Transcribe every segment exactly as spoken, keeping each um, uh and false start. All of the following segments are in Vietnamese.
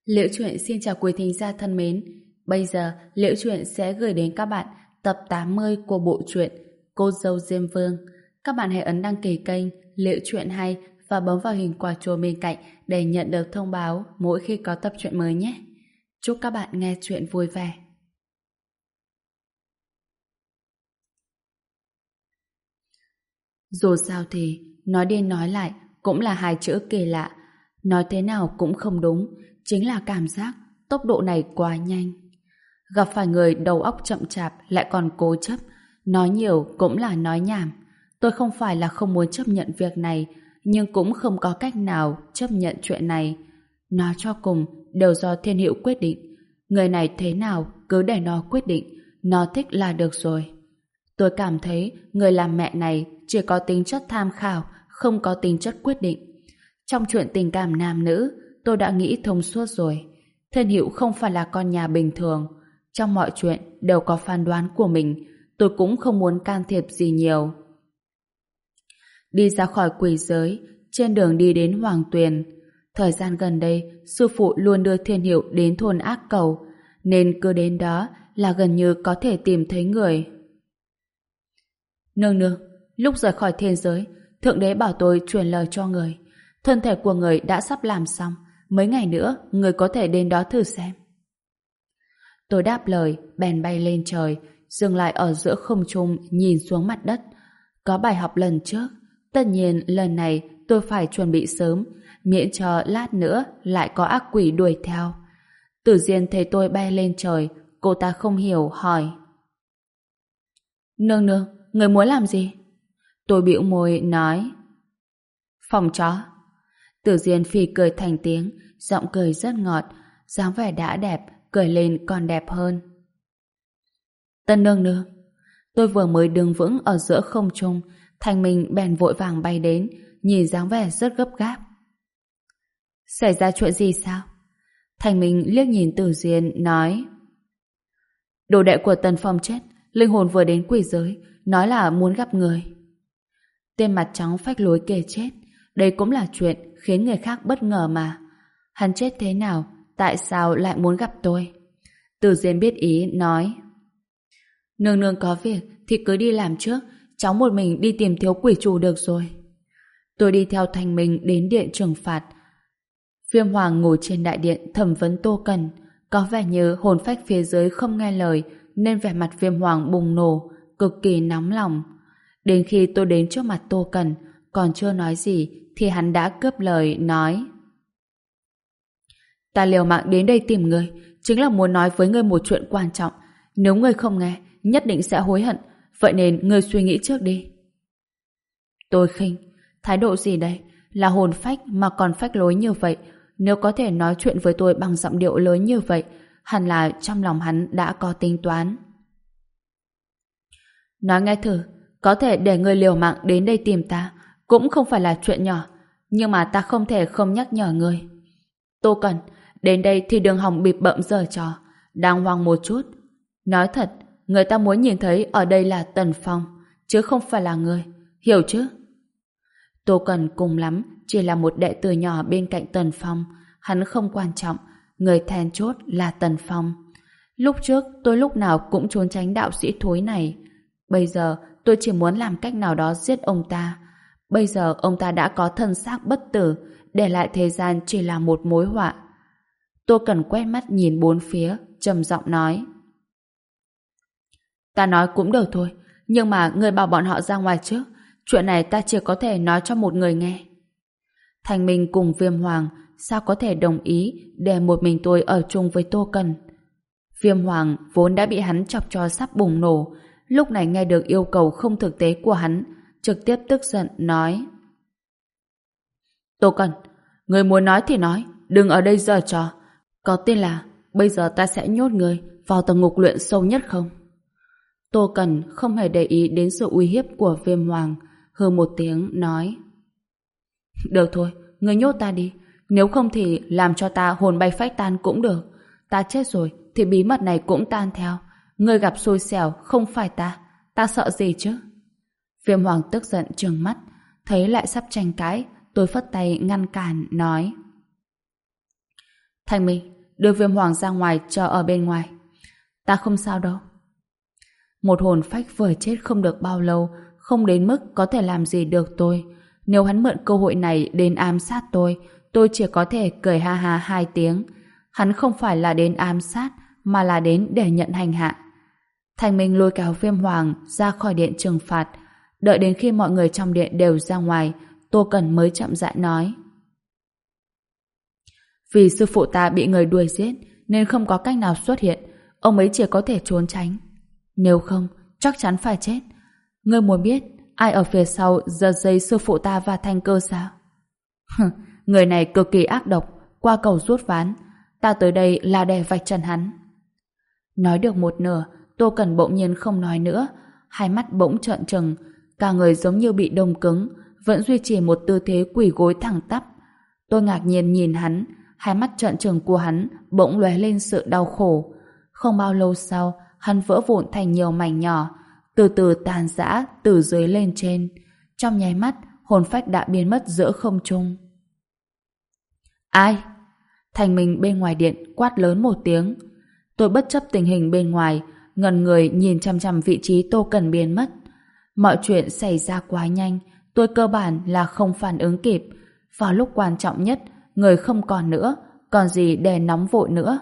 Liễu Chuyện xin chào quý thính giả thân mến. Bây giờ Liễu Chuyện sẽ gửi đến các bạn tập tám mươi của bộ truyện Cô dâu Diêm Vương. Các bạn hãy ấn đăng ký kênh Liễu Chuyện Hay và bấm vào hình quả chuông bên cạnh để nhận được thông báo mỗi khi có tập truyện mới nhé. Chúc các bạn nghe truyện vui vẻ. Dù sao thì nói đi nói lại cũng là hai chữ kỳ lạ. Nói thế nào cũng không đúng, chính là cảm giác tốc độ này quá nhanh. Gặp phải người đầu óc chậm chạp lại còn cố chấp, nói nhiều cũng là nói nhảm. Tôi không phải là không muốn chấp nhận việc này, nhưng cũng không có cách nào chấp nhận chuyện này. Nói cho cùng đều do Thiên Hữu quyết định. Người này thế nào cứ để nó quyết định, nó thích là được rồi. Tôi cảm thấy người làm mẹ này chỉ có tính chất tham khảo, không có tính chất quyết định. Trong chuyện tình cảm nam nữ, tôi đã nghĩ thông suốt rồi. Thiên Hữu không phải là con nhà bình thường. Trong mọi chuyện đều có phán đoán của mình, tôi cũng không muốn can thiệp gì nhiều. Đi ra khỏi quỷ giới, trên đường đi đến Hoàng Tuyền. Thời gian gần đây, sư phụ luôn đưa Thiên Hữu đến thôn Ác Cầu, nên cứ đến đó là gần như có thể tìm thấy người. Nương nương, lúc rời khỏi thiên giới, Thượng Đế bảo tôi truyền lời cho người. Thân thể của người đã sắp làm xong, mấy ngày nữa người có thể đến đó thử xem. Tôi đáp lời, bèn bay lên trời, dừng lại ở giữa không trung nhìn xuống mặt đất. Có bài học lần trước, tất nhiên lần này tôi phải chuẩn bị sớm, miễn cho lát nữa lại có ác quỷ đuổi theo. Tử Diên thấy tôi bay lên trời, cô ta không hiểu hỏi: Nương nương, người muốn làm gì? Tôi bĩu môi nói: Phòng chó. Tử Diên phì cười thành tiếng, giọng cười rất ngọt, dáng vẻ đã đẹp, cười lên còn đẹp hơn. Tân nương nương. Tôi vừa mới đứng vững ở giữa không trung, Thanh Minh bèn vội vàng bay đến, nhìn dáng vẻ rất gấp gáp. Xảy ra chuyện gì sao? Thanh Minh liếc nhìn Tử Diên nói: Đồ đệ của Tần Phong chết, linh hồn vừa đến quỷ giới, nói là muốn gặp người. Tên mặt trắng phách lối kề chết, đây cũng là chuyện khiến người khác bất ngờ mà. Hắn chết thế nào, tại sao lại muốn gặp tôi? Tử Diên biết ý nói: Nương nương có việc thì cứ đi làm trước, cháu một mình đi tìm thiếu quỷ chủ được rồi. Tôi đi theo Thanh Minh đến điện trừng phạt. Viêm Hoàng ngồi trên đại điện thẩm vấn Tô Cần, có vẻ như hồn phách phía dưới không nghe lời nên vẻ mặt Viêm Hoàng bùng nổ, cực kỳ nóng lòng. Đến khi tôi đến trước mặt Tô Cần, còn chưa nói gì thì hắn đã cướp lời nói: Ta liều mạng đến đây tìm ngươi, chính là muốn nói với ngươi một chuyện quan trọng. Nếu ngươi không nghe, nhất định sẽ hối hận, vậy nên ngươi suy nghĩ trước đi. Tôi khinh, thái độ gì đây? Là hồn phách mà còn phách lối như vậy, nếu có thể nói chuyện với tôi bằng giọng điệu lớn như vậy, hẳn là trong lòng hắn đã có tính toán. Nói nghe thử, có thể để ngươi liều mạng đến đây tìm ta, cũng không phải là chuyện nhỏ, nhưng mà ta không thể không nhắc nhở ngươi. Tô Cần, đến đây thì đừng hòng bịp bợm giở trò, đang hoang một chút. Nói thật, người ta muốn nhìn thấy ở đây là Tần Phong, chứ không phải là ngươi, hiểu chứ? Tô Cần cùng lắm chỉ là một đệ tử nhỏ bên cạnh Tần Phong, hắn không quan trọng, người then chốt là Tần Phong. Lúc trước tôi lúc nào cũng trốn tránh đạo sĩ thối này, bây giờ tôi chỉ muốn làm cách nào đó giết ông ta. Bây giờ ông ta đã có thân xác bất tử, để lại thế gian chỉ là một mối họa. Tô Cần quét mắt nhìn bốn phía, trầm giọng nói: Ta nói cũng được thôi, nhưng mà người bảo bọn họ ra ngoài trước, chuyện này ta chỉ có thể nói cho một người nghe. Thanh Minh cùng Viêm Hoàng sao có thể đồng ý để một mình tôi ở chung với Tô Cần? Viêm Hoàng vốn đã bị hắn chọc cho sắp bùng nổ, lúc này nghe được yêu cầu không thực tế của hắn, trực tiếp tức giận nói: Tô Cần, người muốn nói thì nói, đừng ở đây giở trò. Có tin là bây giờ ta sẽ nhốt người vào tầng ngục luyện sâu nhất không? Tô Cần không hề để ý đến sự uy hiếp của Viêm Hoàng, hừ một tiếng nói: Được thôi, người nhốt ta đi, nếu không thì làm cho ta hồn bay phách tan cũng được. Ta chết rồi thì bí mật này cũng tan theo. Người gặp xui xẻo không phải ta, ta sợ gì chứ? Viêm Hoàng tức giận trừng mắt, thấy lại sắp tranh cãi, tôi phất tay ngăn cản nói: Thanh Minh, đưa Viêm Hoàng ra ngoài chờ ở bên ngoài. Ta không sao đâu. Một hồn phách vừa chết không được bao lâu, không đến mức có thể làm gì được tôi. Nếu hắn mượn cơ hội này đến ám sát tôi, tôi chỉ có thể cười ha ha hai tiếng. Hắn không phải là đến ám sát, mà là đến để nhận hành hạ. Thành Minh lôi kéo Viêm Hoàng ra khỏi điện trừng phạt. Đợi đến khi mọi người trong điện đều ra ngoài, Tô Cẩn mới chậm rãi nói. Vì sư phụ ta bị người đuổi giết, nên không có cách nào xuất hiện. Ông ấy chỉ có thể trốn tránh. Nếu không, chắc chắn phải chết. Ngươi muốn biết ai ở phía sau giật dây sư phụ ta và Thanh Cơ sao? Người này cực kỳ ác độc, qua cầu rút ván. Ta tới đây là để vạch trần hắn. Nói được một nửa, Tô Cẩn bỗng nhiên không nói nữa. Hai mắt bỗng trợn trừng, cả người giống như bị đông cứng, vẫn duy trì một tư thế quỳ gối thẳng tắp. Tôi ngạc nhiên nhìn hắn, hai mắt trợn trừng của hắn bỗng lóe lên sự đau khổ. Không bao lâu sau, hắn vỡ vụn thành nhiều mảnh nhỏ, từ từ tàn rã từ dưới lên trên. Trong nháy mắt, hồn phách đã biến mất giữa không trung. Ai? Thành Minh bên ngoài điện quát lớn một tiếng. Tôi bất chấp tình hình bên ngoài, ngẩn người nhìn chăm chăm vị trí Tô Cẩn biến mất. Mọi chuyện xảy ra quá nhanh, tôi cơ bản là không phản ứng kịp. Vào lúc quan trọng nhất, người không còn nữa, còn gì để nóng vội nữa.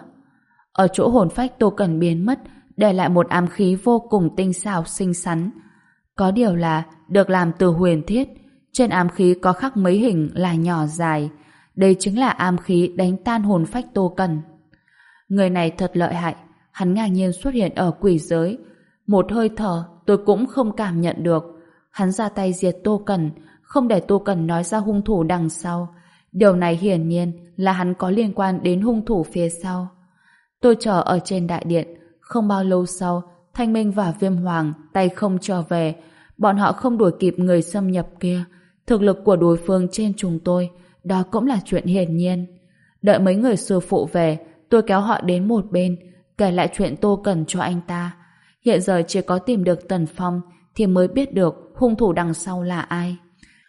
Ở chỗ hồn phách Tô Cẩn biến mất, để lại một ám khí vô cùng tinh xảo xinh xắn. Có điều là được làm từ huyền thiết, trên ám khí có khắc mấy hình là nhỏ dài. Đây chính là ám khí đánh tan hồn phách Tô Cẩn. Người này thật lợi hại, hắn ngang nhiên xuất hiện ở quỷ giới. Một hơi thở tôi cũng không cảm nhận được. Hắn ra tay diệt Tô Cẩn, không để Tô Cẩn nói ra hung thủ đằng sau. Điều này hiển nhiên là hắn có liên quan đến hung thủ phía sau. Tôi chờ ở trên đại điện. Không bao lâu sau, Thanh Minh và Viêm Hoàng tay không trở về. Bọn họ không đuổi kịp người xâm nhập kia. Thực lực của đối phương trên chúng tôi, đó cũng là chuyện hiển nhiên. Đợi mấy người sư phụ về, tôi kéo họ đến một bên, kể lại chuyện Tô Cẩn cho anh ta. Hiện giờ chỉ có tìm được Tần Phong thì mới biết được hung thủ đằng sau là ai.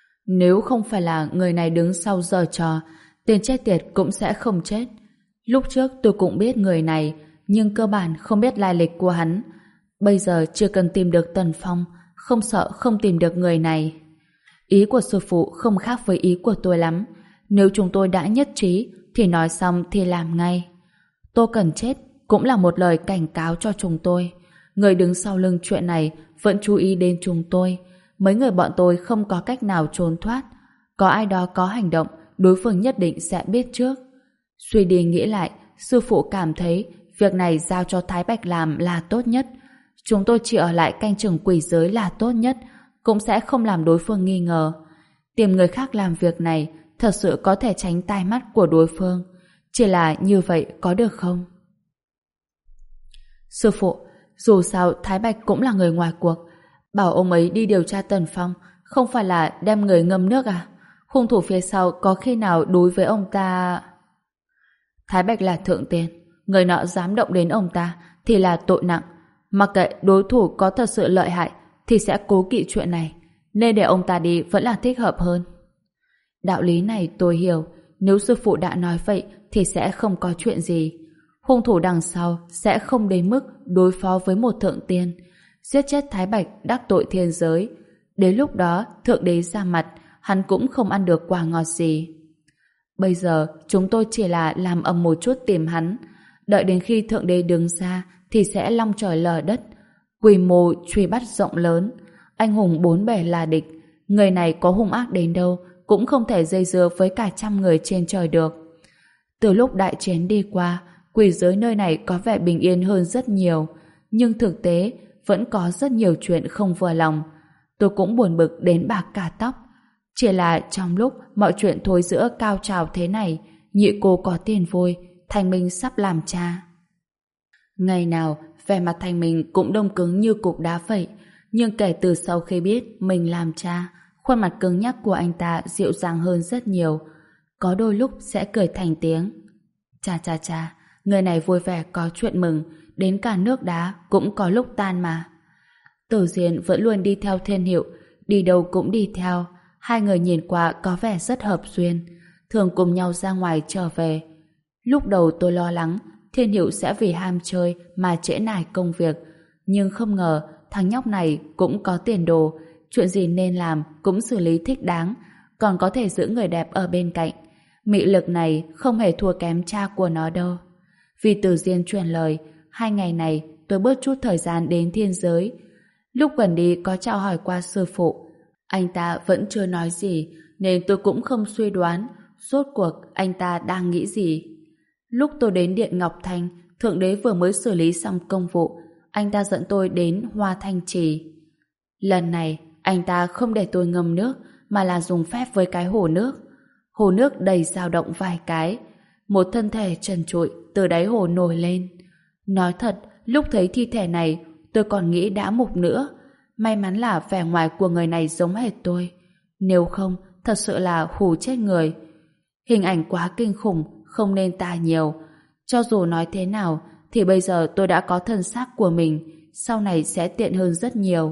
Nếu không phải là người này đứng sau giở trò, tên chết tiệt cũng sẽ không chết. Lúc trước tôi cũng biết người này, nhưng cơ bản không biết lai lịch của hắn. Bây giờ chưa cần tìm được Tần Phong, không sợ không tìm được người này. Ý của sư phụ không khác với ý của tôi lắm. Nếu chúng tôi đã nhất trí thì nói xong thì làm ngay. Tô Cẩn chết cũng là một lời cảnh cáo cho chúng tôi. Người đứng sau lưng chuyện này vẫn chú ý đến chúng tôi. Mấy người bọn tôi không có cách nào trốn thoát. Có ai đó có hành động, đối phương nhất định sẽ biết trước. Suy đi nghĩ lại, sư phụ cảm thấy việc này giao cho Thái Bạch làm là tốt nhất. Chúng tôi chỉ ở lại canh chừng quỷ giới là tốt nhất, cũng sẽ không làm đối phương nghi ngờ. Tìm người khác làm việc này thật sự có thể tránh tai mắt của đối phương. Chỉ là như vậy có được không? Sư phụ, dù sao Thái Bạch cũng là người ngoài cuộc. Bảo ông ấy đi điều tra Tần Phong, không phải là đem người ngâm nước à? Hung thủ phía sau có khi nào đối với ông ta... Thái Bạch là thượng tiền, người nọ dám động đến ông ta thì là tội nặng. Mặc kệ đối thủ có thật sự lợi hại thì sẽ cố kỵ chuyện này, nên để ông ta đi vẫn là thích hợp hơn. Đạo lý này tôi hiểu, nếu sư phụ đã nói vậy thì sẽ không có chuyện gì. Hung thủ đằng sau sẽ không đến mức đối phó với một thượng tiên, giết chết Thái Bạch đắc tội thiên giới. Đến lúc đó thượng đế ra mặt, hắn cũng không ăn được quả ngọt gì. Bây giờ chúng tôi chỉ là làm ầm một chút tìm hắn, đợi đến khi thượng đế đứng ra thì sẽ long trời lở đất, quy mô truy bắt rộng lớn, anh hùng bốn bề là địch. Người này có hung ác đến đâu cũng không thể dây dưa với cả trăm người trên trời được. Từ lúc đại chiến đi qua, quỷ giới nơi này có vẻ bình yên hơn rất nhiều, nhưng thực tế vẫn có rất nhiều chuyện không vừa lòng. Tôi cũng buồn bực đến bạc cả tóc. Chỉ là trong lúc mọi chuyện thối giữa cao trào thế này, nhị cô có tiền vui, Thanh Minh sắp làm cha. Ngày nào, vẻ mặt Thanh Minh cũng đông cứng như cục đá vậy, nhưng kể từ sau khi biết mình làm cha, khuôn mặt cứng nhắc của anh ta dịu dàng hơn rất nhiều. Có đôi lúc sẽ cười thành tiếng. Cha cha cha, người này vui vẻ có chuyện mừng, đến cả nước đá cũng có lúc tan mà. Tử Diên vẫn luôn đi theo Thiên Hiệu, đi đâu cũng đi theo. Hai người nhìn qua có vẻ rất hợp duyên, thường cùng nhau ra ngoài trở về. Lúc đầu tôi lo lắng Thiên Hữu sẽ vì ham chơi mà trễ nải công việc, nhưng không ngờ thằng nhóc này cũng có tiền đồ, chuyện gì nên làm cũng xử lý thích đáng, còn có thể giữ người đẹp ở bên cạnh. Mị lực này không hề thua kém cha của nó đâu. Vì Từ Diên truyền lời, hai ngày này tôi bớt chút thời gian đến thiên giới. Lúc gần đi có chào hỏi qua sư phụ, anh ta vẫn chưa nói gì, nên tôi cũng không suy đoán rốt cuộc anh ta đang nghĩ gì. Lúc tôi đến Điện Ngọc Thanh, Thượng Đế vừa mới xử lý xong công vụ, anh ta dẫn tôi đến Hoa Thanh Trì. Lần này, anh ta không để tôi ngâm nước, mà là dùng phép với cái hồ nước. Hồ nước đầy dao động vài cái, một thân thể trần trụi từ đáy hồ nổi lên. Nói thật, lúc thấy thi thể này, tôi còn nghĩ đã mục nữa. May mắn là vẻ ngoài của người này giống hệt tôi. Nếu không, thật sự là hù chết người. Hình ảnh quá kinh khủng, không nên tả nhiều. Cho dù nói thế nào, thì bây giờ tôi đã có thân xác của mình, sau này sẽ tiện hơn rất nhiều.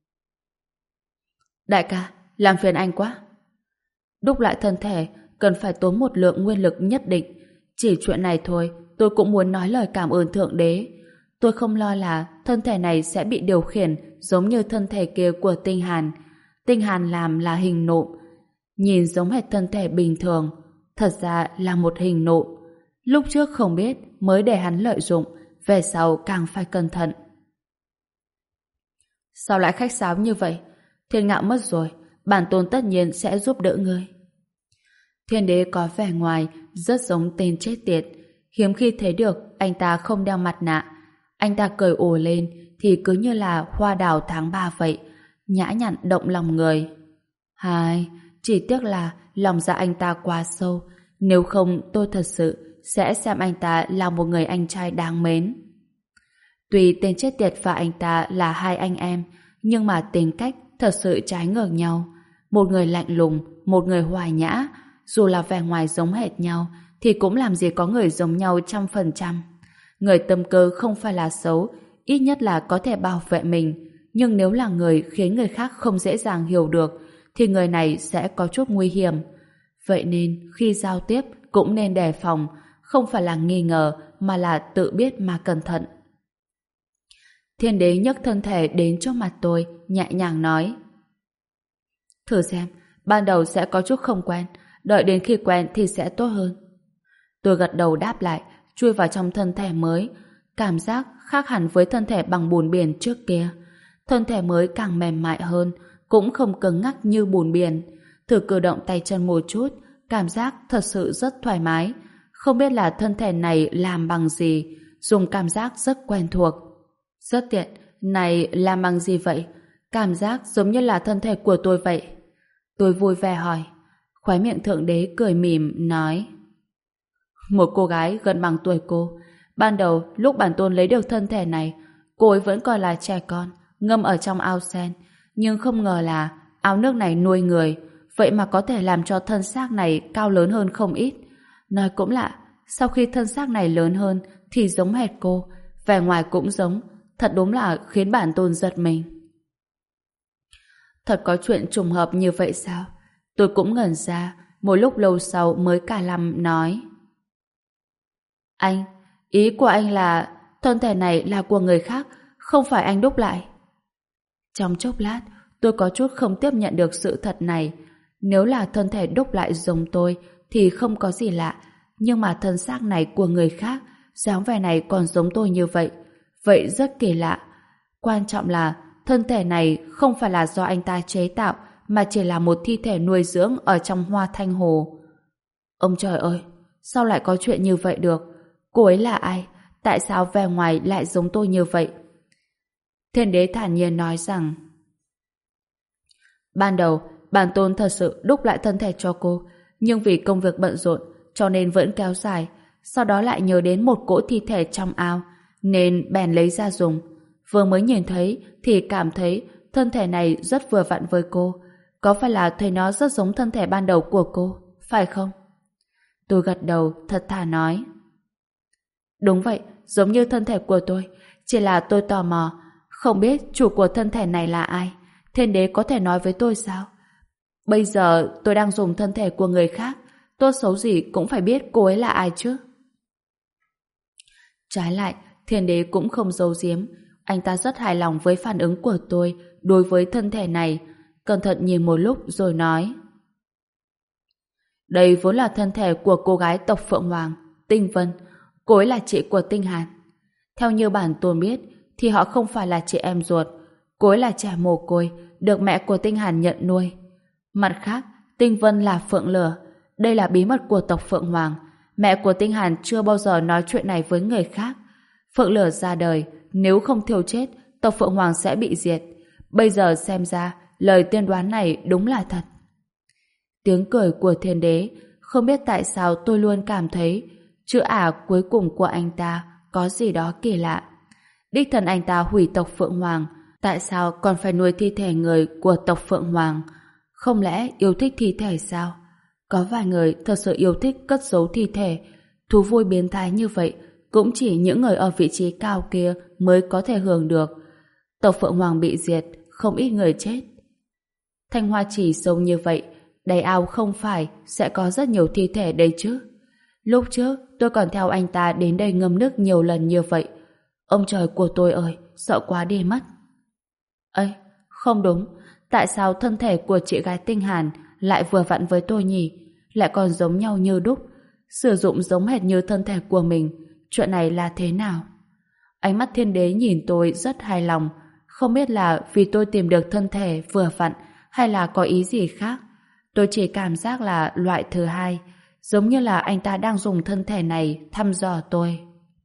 Đại ca, làm phiền anh quá. Đúc lại thân thể, cần phải tốn một lượng nguyên lực nhất định. Chỉ chuyện này thôi, tôi cũng muốn nói lời cảm ơn Thượng Đế. Tôi không lo là thân thể này sẽ bị điều khiển giống như thân thể kia của Tinh Hàn. Tinh Hàn làm là hình nộm, nhìn giống hệt thân thể bình thường, thật ra là một hình nộm. Lúc trước không biết, mới để hắn lợi dụng, về sau càng phải cẩn thận. Sao lại khách sáo như vậy? Thiên Ngạo mất rồi, bản tôn tất nhiên sẽ giúp đỡ ngươi. Thiên Đế có vẻ ngoài rất giống tên chết tiệt, hiếm khi thấy được anh ta không đeo mặt nạ. Anh ta cười ồ lên thì cứ như là hoa đào tháng ba vậy, nhã nhặn động lòng người. Hai, chỉ tiếc là lòng dạ anh ta quá sâu, nếu không tôi thật sự sẽ xem anh ta là một người anh trai đáng mến. Tuy tên chết tiệt và anh ta là hai anh em, nhưng mà tính cách thật sự trái ngược nhau. Một người lạnh lùng, một người hòa nhã, dù là vẻ ngoài giống hệt nhau, thì cũng làm gì có người giống nhau trăm phần trăm. Người tâm cơ không phải là xấu, ít nhất là có thể bảo vệ mình, nhưng nếu là người khiến người khác không dễ dàng hiểu được, thì người này sẽ có chút nguy hiểm. Vậy nên khi giao tiếp cũng nên đề phòng, không phải là nghi ngờ mà là tự biết mà cẩn thận. Thiên Đế nhấc thân thể đến trước mặt tôi, nhẹ nhàng nói: Thử xem, ban đầu sẽ có chút không quen, đợi đến khi quen thì sẽ tốt hơn. Tôi gật đầu đáp lại, chui vào trong thân thể mới, cảm giác khác hẳn với thân thể bằng bùn biển trước kia. Thân thể mới càng mềm mại hơn, cũng không cứng ngắc như bùn biển. Thử cử động tay chân một chút, cảm giác thật sự rất thoải mái. Không biết là thân thể này làm bằng gì, dùng cảm giác rất quen thuộc. Rất tiện, này làm bằng gì vậy? Cảm giác giống như là thân thể của tôi vậy. Tôi vui vẻ hỏi. Khóe miệng Thượng Đế cười mỉm, nói: Một cô gái gần bằng tuổi cô. Ban đầu, lúc bản tôn lấy được thân thể này, cô ấy vẫn còn là trẻ con, ngâm ở trong ao sen. Nhưng không ngờ là ao nước này nuôi người, vậy mà có thể làm cho thân xác này cao lớn hơn không ít. Nói cũng lạ, sau khi thân xác này lớn hơn thì giống hệt cô, vẻ ngoài cũng giống, thật đúng là khiến bản tôn giật mình. Thật có chuyện trùng hợp như vậy sao? Tôi cũng ngẩn ra, một lúc lâu sau mới cả lăm nói: Anh, ý của anh là thân thể này là của người khác, không phải anh đúc lại. Trong chốc lát, tôi có chút không tiếp nhận được sự thật này. Nếu là thân thể đúc lại giống tôi thì không có gì lạ, nhưng mà thân xác này của người khác, dáng vẻ này còn giống tôi như vậy, vậy rất kỳ lạ. Quan trọng là thân thể này không phải là do anh ta chế tạo, mà chỉ là một thi thể nuôi dưỡng ở trong Hoa Thanh Hồ. Ông trời ơi, sao lại có chuyện như vậy được? Cô ấy là ai? Tại sao vẻ ngoài lại giống tôi như vậy? Thiên Đế thản nhiên nói rằng: Ban đầu, bản tôn thật sự đúc lại thân thể cho cô, nhưng vì công việc bận rộn, cho nên vẫn kéo dài. Sau đó lại nhớ đến một cỗ thi thể trong ao, nên bèn lấy ra dùng. Vừa mới nhìn thấy thì cảm thấy thân thể này rất vừa vặn với cô. Có phải là thấy nó rất giống thân thể ban đầu của cô, phải không? Tôi gật đầu, thật thà nói: Đúng vậy, giống như thân thể của tôi. Chỉ là tôi tò mò, không biết chủ của thân thể này là ai. Thiên Đế có thể nói với tôi sao? Bây giờ tôi đang dùng thân thể của người khác, tốt xấu gì cũng phải biết cô ấy là ai chứ. Trái lại, Thiên Đế cũng không giấu giếm. Anh ta rất hài lòng với phản ứng của tôi đối với thân thể này. Cẩn thận nhìn một lúc rồi nói: đây vốn là thân thể của cô gái tộc Phượng Hoàng, Tinh Vân. Cô ấy là chị của Tinh Hàn. Theo như bản tôn biết thì họ không phải là chị em ruột. Cô ấy là trẻ mồ côi, được mẹ của Tinh Hàn nhận nuôi. Mặt khác, Tinh Vân là Phượng Lửa. Đây là bí mật của tộc Phượng Hoàng. Mẹ của Tinh Hàn chưa bao giờ nói chuyện này với người khác. Phượng Lửa ra đời, nếu không thiêu chết, tộc Phượng Hoàng sẽ bị diệt. Bây giờ xem ra, lời tiên đoán này đúng là thật. Tiếng cười của Thiên Đế, không biết tại sao tôi luôn cảm thấy chữ ả cuối cùng của anh ta có gì đó kỳ lạ. Đích thân anh ta hủy tộc Phượng Hoàng, tại sao còn phải nuôi thi thể người của tộc Phượng Hoàng? Không lẽ yêu thích thi thể sao? Có vài người thật sự yêu thích cất giấu thi thể. Thú vui biến thái như vậy cũng chỉ những người ở vị trí cao kia mới có thể hưởng được. Tộc Phượng Hoàng bị diệt, không ít người chết. Thanh Hoa Chỉ sâu như vậy, đầy ao không phải sẽ có rất nhiều thi thể đây chứ. Lúc trước tôi còn theo anh ta đến đây ngâm nước nhiều lần như vậy. Ông trời của tôi ơi, sợ quá đi mất. Ây, không đúng. Tại sao thân thể của chị gái Tinh Hàn lại vừa vặn với tôi nhỉ? Lại còn giống nhau như đúc. Sử dụng giống hệt như thân thể của mình. Chuyện này là thế nào? Ánh mắt Thiên Đế nhìn tôi rất hài lòng. Không biết là vì tôi tìm được thân thể vừa vặn hay là có ý gì khác. Tôi chỉ cảm giác là loại thứ hai, giống như là anh ta đang dùng thân thể này thăm dò tôi.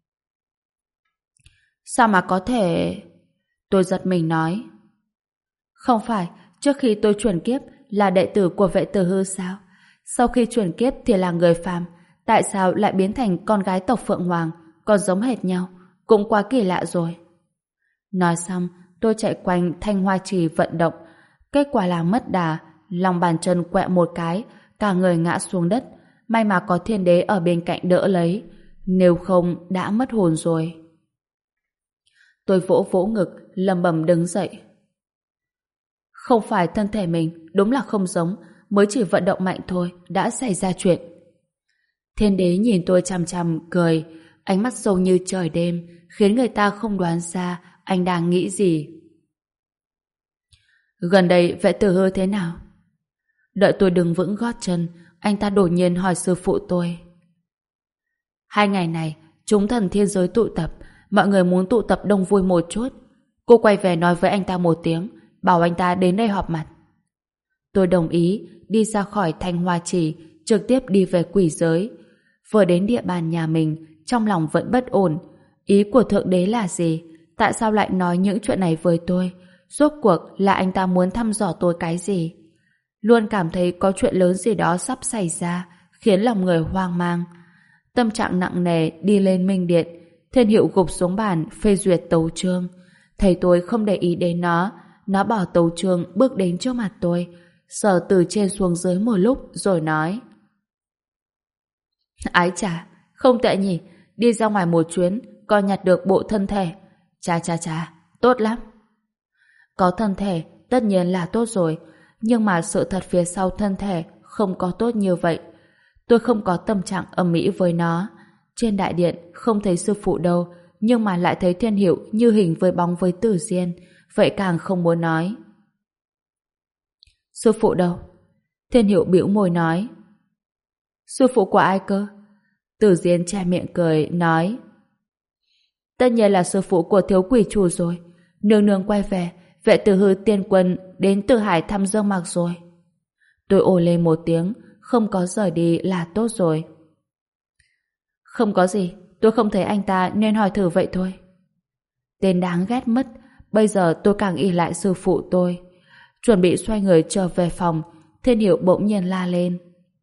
Sao mà có thể... Tôi giật mình nói. Không phải, trước khi tôi chuyển kiếp là đệ tử của Vệ Tử Hư sao? Sau khi chuyển kiếp thì là người phàm, tại sao lại biến thành con gái tộc Phượng Hoàng, còn giống hệt nhau? Cũng quá kỳ lạ rồi. Nói xong, tôi chạy quanh Thanh Hoa Trì vận động, kết quả là mất đà, lòng bàn chân quẹo một cái, cả người ngã xuống đất. May mà có Thiên Đế ở bên cạnh đỡ lấy, nếu không đã mất hồn rồi. Tôi vỗ vỗ ngực, lầm bầm đứng dậy. Không phải thân thể mình, đúng là không giống, mới chỉ vận động mạnh thôi, đã xảy ra chuyện. Thiên Đế nhìn tôi chằm chằm, cười, ánh mắt sâu như trời đêm, khiến người ta không đoán ra anh đang nghĩ gì. Gần đây Vệ Tử Hư thế nào? Đợi tôi đứng vững gót chân, anh ta đột nhiên hỏi sư phụ tôi. Hai ngày này, chúng thần thiên giới tụ tập, mọi người muốn tụ tập đông vui một chút. Cô quay về nói với anh ta một tiếng, bảo anh ta đến đây họp mặt. Tôi đồng ý, đi ra khỏi Thanh Hoa Trì, trực tiếp đi về quỷ giới. Vừa đến địa bàn nhà mình, trong lòng vẫn bất ổn. Ý của Thượng Đế là gì? Tại sao lại nói những chuyện này với tôi? Rốt cuộc là anh ta muốn thăm dò tôi cái gì? Luôn cảm thấy có chuyện lớn gì đó sắp xảy ra, khiến lòng người hoang mang. Tâm trạng nặng nề đi lên Minh Điện. Thiên Hiệu gục xuống bàn phê duyệt tấu chương. Thầy tôi không để ý đến nó, nó bỏ tấu chương bước đến trước mặt tôi, sờ từ trên xuống dưới một lúc rồi nói: Ái chà, không tệ nhỉ, đi ra ngoài một chuyến còn nhặt được bộ thân thể. Chà chà chà, tốt lắm. Có thân thể tất nhiên là tốt rồi, nhưng mà sự thật phía sau thân thể không có tốt như vậy. Tôi không có tâm trạng ầm ĩ với nó. Trên đại điện không thấy sư phụ đâu, nhưng mà lại thấy Thiên Hiệu như hình với bóng với Tử Diên, vậy càng không muốn nói. Sư phụ đâu? Thiên Hiệu bĩu môi nói. Sư phụ của ai cơ? Tử Diên che miệng cười nói. Tất nhiên là sư phụ của thiếu quỷ chủ rồi. Nương nương quay về, Vệ Tử Hư tiên quân đến Tử Hải thăm Dương Mặc rồi. Tôi ồ lên một tiếng, không có rời đi là tốt rồi. Không có gì, tôi không thấy anh ta nên hỏi thử vậy thôi. Tên đáng ghét mất, bây giờ tôi càng ỷ lại sư phụ tôi. Chuẩn bị xoay người trở về phòng, Thiên Hiệu bỗng nhiên la lên.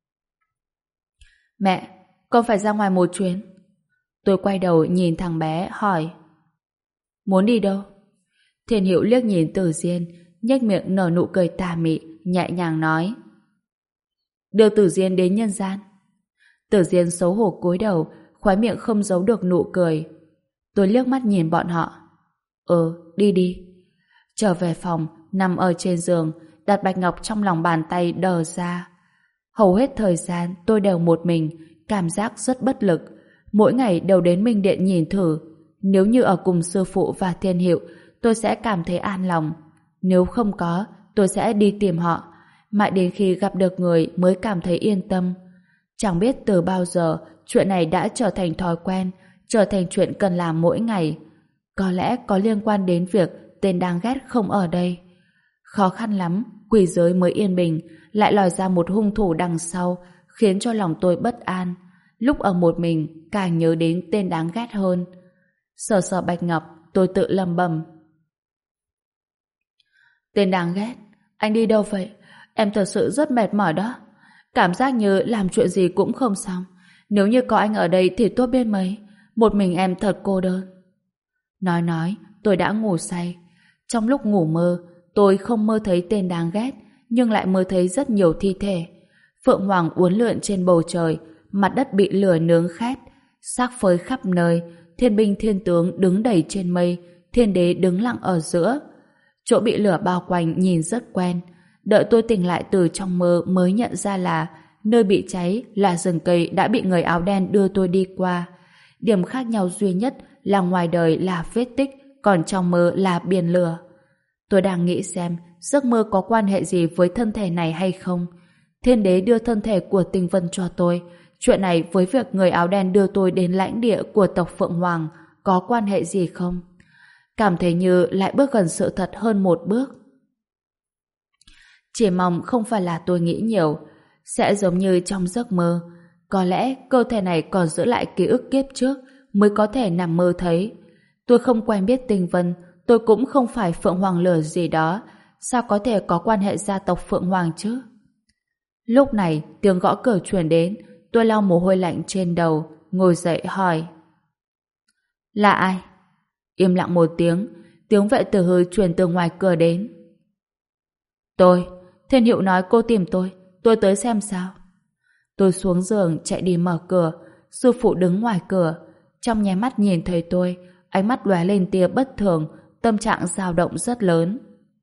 Mẹ, con phải ra ngoài một chuyến. Tôi quay đầu nhìn thằng bé hỏi. Muốn đi đâu? Thiên Hiệu liếc nhìn Tử Diên, nhếch miệng nở nụ cười tà mị, nhẹ nhàng nói. Đưa Tử Diên đến nhân gian. Tử Diên xấu hổ cúi đầu, khóe miệng không giấu được nụ cười. Tôi liếc mắt nhìn bọn họ. Ừ, đi đi. Trở về phòng, nằm ở trên giường, đặt bạch ngọc trong lòng bàn tay đờ ra. Hầu hết thời gian tôi đều một mình, cảm giác rất bất lực. mỗi ngày đều đến Minh Điện nhìn thử. Nếu như ở cùng sư phụ và Thiên Hiệu, tôi sẽ cảm thấy an lòng. Nếu không có, tôi sẽ đi tìm họ. Mãi đến khi gặp được người mới cảm thấy yên tâm. Chẳng biết từ bao giờ chuyện này đã trở thành thói quen, trở thành chuyện cần làm mỗi ngày. Có lẽ có liên quan đến việc tên đáng ghét không ở đây. Khó khăn lắm, quỷ giới mới yên bình, lại lòi ra một hung thủ đằng sau, khiến cho lòng tôi bất an. Lúc ở một mình, càng nhớ đến tên đáng ghét hơn. Sờ sờ Bạch Ngọc, tôi tự lẩm bẩm. Tên đáng ghét, anh đi đâu vậy? Em thật sự rất mệt mỏi đó. Cảm giác như làm chuyện gì cũng không xong. Nếu như có anh ở đây thì tốt biết mấy. Một mình em thật cô đơn. Nói nói, tôi đã ngủ say. Trong lúc ngủ mơ, tôi không mơ thấy tên đáng ghét, nhưng lại mơ thấy rất nhiều thi thể. Phượng hoàng uốn lượn trên bầu trời, mặt đất bị lửa nướng khét, xác phơi khắp nơi, thiên binh thiên tướng đứng đầy trên mây, thiên đế đứng lặng ở giữa. Chỗ bị lửa bao quanh nhìn rất quen. Đợi tôi tỉnh lại từ trong mơ mới nhận ra là nơi bị cháy là rừng cây đã bị người áo đen đưa tôi đi qua. Điểm khác nhau duy nhất là ngoài đời là vết tích, còn trong mơ là biển lửa. Tôi đang nghĩ xem giấc mơ có quan hệ gì với thân thể này hay không. Thiên đế đưa thân thể của Tinh Vân cho tôi. Chuyện này với việc người áo đen đưa tôi đến lãnh địa của tộc Phượng Hoàng có quan hệ gì không? Cảm thấy như lại bước gần sự thật hơn một bước. Chỉ mong không phải là tôi nghĩ nhiều, sẽ giống như trong giấc mơ. Có lẽ cơ thể này còn giữ lại ký ức kiếp trước mới có thể nằm mơ thấy. Tôi không quen biết Tinh Vân, tôi cũng không phải Phượng Hoàng lửa gì đó, sao có thể có quan hệ gia tộc Phượng Hoàng chứ? Lúc này tiếng gõ cửa truyền đến, tôi lau mồ hôi lạnh trên đầu, ngồi dậy hỏi. Là ai? Im lặng một tiếng, tiếng vệ tử hư truyền từ ngoài cửa đến. Tôi, Thiên Hiệu nói cô tìm tôi, tôi tới xem sao. Tôi xuống giường chạy đi mở cửa, sư phụ đứng ngoài cửa, trong nháy mắt nhìn thấy tôi, ánh mắt lóe lên tia bất thường, tâm trạng dao động rất lớn.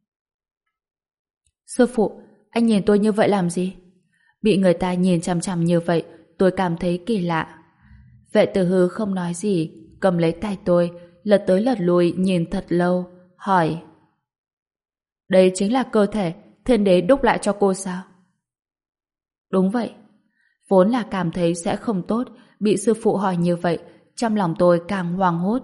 Sư phụ, anh nhìn tôi như vậy làm gì? Bị người ta nhìn chằm chằm như vậy, tôi cảm thấy kỳ lạ. Vệ tử hư không nói gì, cầm lấy tay tôi, lật tới lật lui nhìn thật lâu, hỏi. Đây chính là cơ thể thiên đế đúc lại cho cô sao? Đúng vậy. Vốn là cảm thấy sẽ không tốt, bị sư phụ hỏi như vậy, trong lòng tôi càng hoang hốt.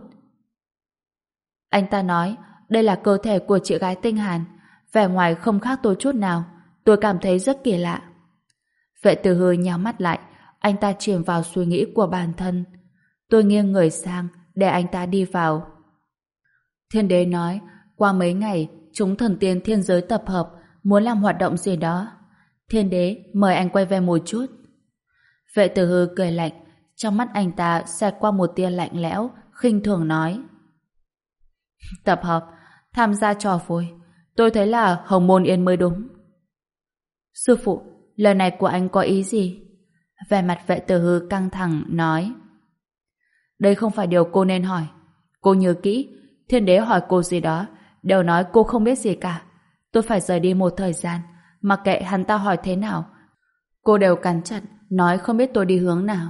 Anh ta nói, đây là cơ thể của chị gái Tinh Hàn, vẻ ngoài không khác tôi chút nào, tôi cảm thấy rất kỳ lạ. Vệ tử hư nhắm mắt lại, anh ta chìm vào suy nghĩ của bản thân. Tôi nghiêng người sang, để anh ta đi vào. Thiên đế nói, qua mấy ngày, chúng thần tiên thiên giới tập hợp, muốn làm hoạt động gì đó. Thiên đế, mời anh quay về một chút. Vệ tử hư cười lạnh, trong mắt anh ta xẹt qua một tia lạnh lẽo, khinh thường nói. Tập hợp, tham gia trò vui, tôi thấy là Hồng Môn Yên mới đúng. Sư phụ, lời này của anh có ý gì? Vẻ mặt vệ tử hư căng thẳng nói. Đây không phải điều cô nên hỏi. Cô nhớ kỹ, thiên đế hỏi cô gì đó, đều nói cô không biết gì cả. Tôi phải rời đi một thời gian, mặc kệ hắn ta hỏi thế nào, cô đều cắn chặt, nói không biết tôi đi hướng nào.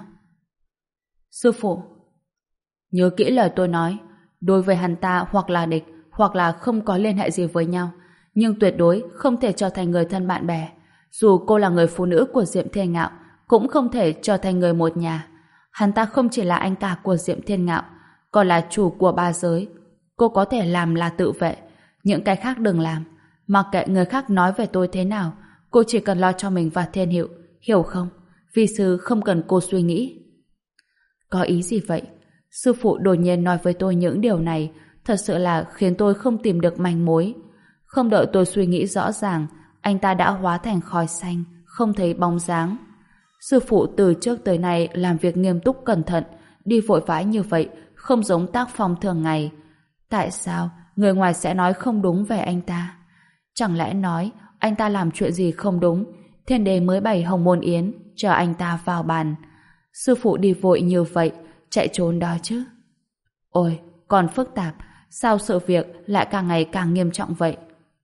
Sư phụ, nhớ kỹ lời tôi nói, đối với hắn ta hoặc là địch, hoặc là không có liên hệ gì với nhau, nhưng tuyệt đối không thể trở thành người thân bạn bè. Dù cô là người phụ nữ của Diệm Thiên Ngạo, cũng không thể trở thành người một nhà. Hắn ta không chỉ là anh cả của Diệm Thiên Ngạo, còn là chủ của ba giới. Cô có thể làm là tự vệ, những cái khác đừng làm. Mặc kệ người khác nói về tôi thế nào, cô chỉ cần lo cho mình và Thiên Hiệu, hiểu không? Vi sư không cần cô suy nghĩ. Có ý gì vậy? Sư phụ đột nhiên nói với tôi những điều này, thật sự là khiến tôi không tìm được manh mối. Không đợi tôi suy nghĩ rõ ràng, anh ta đã hóa thành khói xanh, không thấy bóng dáng. Sư phụ từ trước tới nay làm việc nghiêm túc cẩn thận, đi vội vã như vậy, không giống tác phong thường ngày. Tại sao người ngoài sẽ nói không đúng về anh ta? Chẳng lẽ nói anh ta làm chuyện gì không đúng, thiên đế mới bày Hồng Môn Yến chờ anh ta vào bàn. Sư phụ đi vội như vậy, chạy trốn đó chứ? Ôi, còn phức tạp, sao sự việc lại càng ngày càng nghiêm trọng vậy?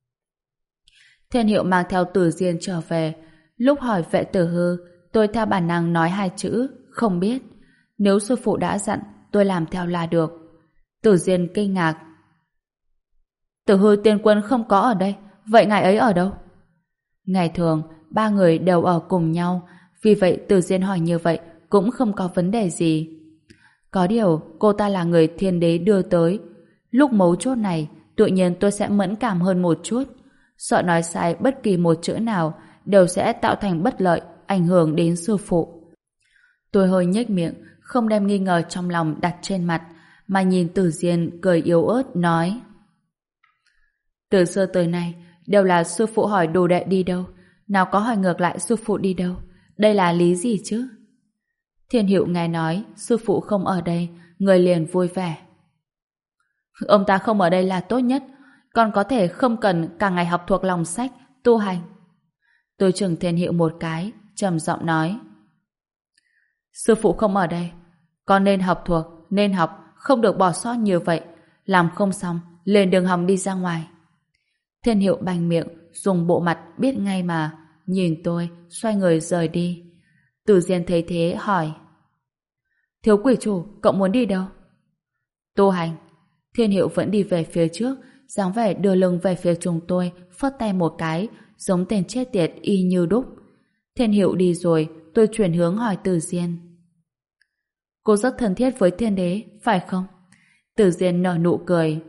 Thiên Hiệu mang theo Tử Diên trở về. Lúc hỏi vệ tử hư, tôi theo bản năng nói hai chữ, không biết. Nếu sư phụ đã dặn, tôi làm theo là được. Tử Diên kinh ngạc. Tử Hư Tiên Quân không có ở đây, vậy ngài ấy ở đâu? Ngày thường, ba người đều ở cùng nhau, vì vậy Tử Diên hỏi như vậy cũng không có vấn đề gì. Có điều, cô ta là người thiên đế đưa tới. Lúc mấu chốt này, tự nhiên tôi sẽ mẫn cảm hơn một chút. Sợ nói sai bất kỳ một chữ nào đều sẽ tạo thành bất lợi, ảnh hưởng đến sư phụ. Tôi hơi nhếch miệng, không đem nghi ngờ trong lòng đặt trên mặt, mà nhìn Tử Diên cười yếu ớt nói: từ xưa tới nay đều là sư phụ hỏi đồ đệ đi đâu, nào có hỏi ngược lại sư phụ đi đâu. Đây là lý gì chứ? Thiên Hiệu nghe nói sư phụ không ở đây, người liền vui vẻ. Ông ta không ở đây là tốt nhất, còn có thể không cần cả ngày học thuộc lòng sách, tu hành. Tôi chừng Thiên Hiệu một cái, trầm giọng nói: sư phụ không ở đây, con nên học thuộc, nên học, không được bỏ sót như vậy. Làm không xong, lên đường hòng đi ra ngoài. Thiên Hiệu bành miệng, dùng bộ mặt biết ngay mà, nhìn tôi, xoay người rời đi. Tử Diên thấy thế hỏi: thiếu quỷ chủ, cậu muốn đi đâu? Tu hành. Thiên Hiệu vẫn đi về phía trước, dáng vẻ đưa lưng về phía chúng tôi, phất tay một cái, giống tên chết tiệt y như đúc. Thiên Hiệu đi rồi, tôi chuyển hướng hỏi Tử Diên: cô rất thân thiết với thiên đế, phải không? Tử Diên nở nụ cười.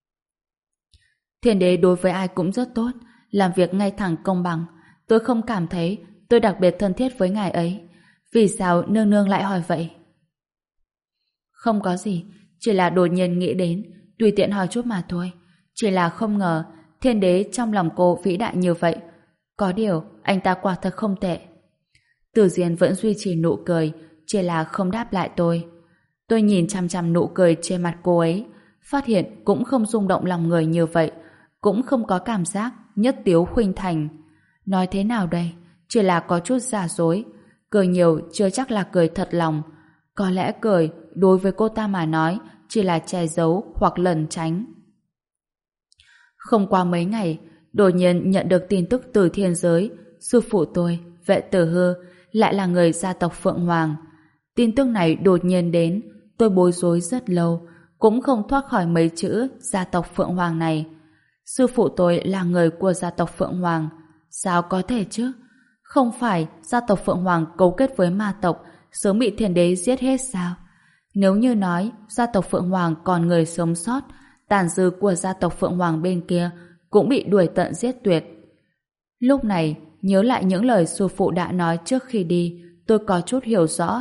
Thiên đế đối với ai cũng rất tốt, làm việc ngay thẳng công bằng. Tôi không cảm thấy tôi đặc biệt thân thiết với ngài ấy. Vì sao nương nương lại hỏi vậy? Không có gì, chỉ là đột nhiên nghĩ đến, tùy tiện hỏi chút mà thôi. Chỉ là không ngờ thiên đế trong lòng cô vĩ đại như vậy. Có điều, anh ta quả thật không tệ. Tử Diên vẫn duy trì nụ cười, chỉ là không đáp lại tôi. Tôi nhìn chăm chăm nụ cười trên mặt cô ấy, phát hiện cũng không rung động lòng người như vậy, cũng không có cảm giác nhất tiếu khuynh thành. Nói thế nào đây? Chỉ là có chút giả dối. Cười nhiều chưa chắc là cười thật lòng. Có lẽ cười đối với cô ta mà nói chỉ là che giấu hoặc lẩn tránh. Không qua mấy ngày, đột nhiên nhận được tin tức từ thiên giới, sư phụ tôi, Vệ Tử Hư, lại là người gia tộc Phượng Hoàng. Tin tức này đột nhiên đến, tôi bối rối rất lâu, cũng không thoát khỏi mấy chữ gia tộc Phượng Hoàng này. Sư phụ tôi là người của gia tộc Phượng Hoàng. Sao có thể chứ? Không phải gia tộc Phượng Hoàng cấu kết với ma tộc, sớm bị thiên đế giết hết sao? Nếu như nói gia tộc Phượng Hoàng còn người sống sót, tàn dư của gia tộc Phượng Hoàng bên kia cũng bị đuổi tận giết tuyệt. Lúc này, nhớ lại những lời sư phụ đã nói trước khi đi, tôi có chút hiểu rõ.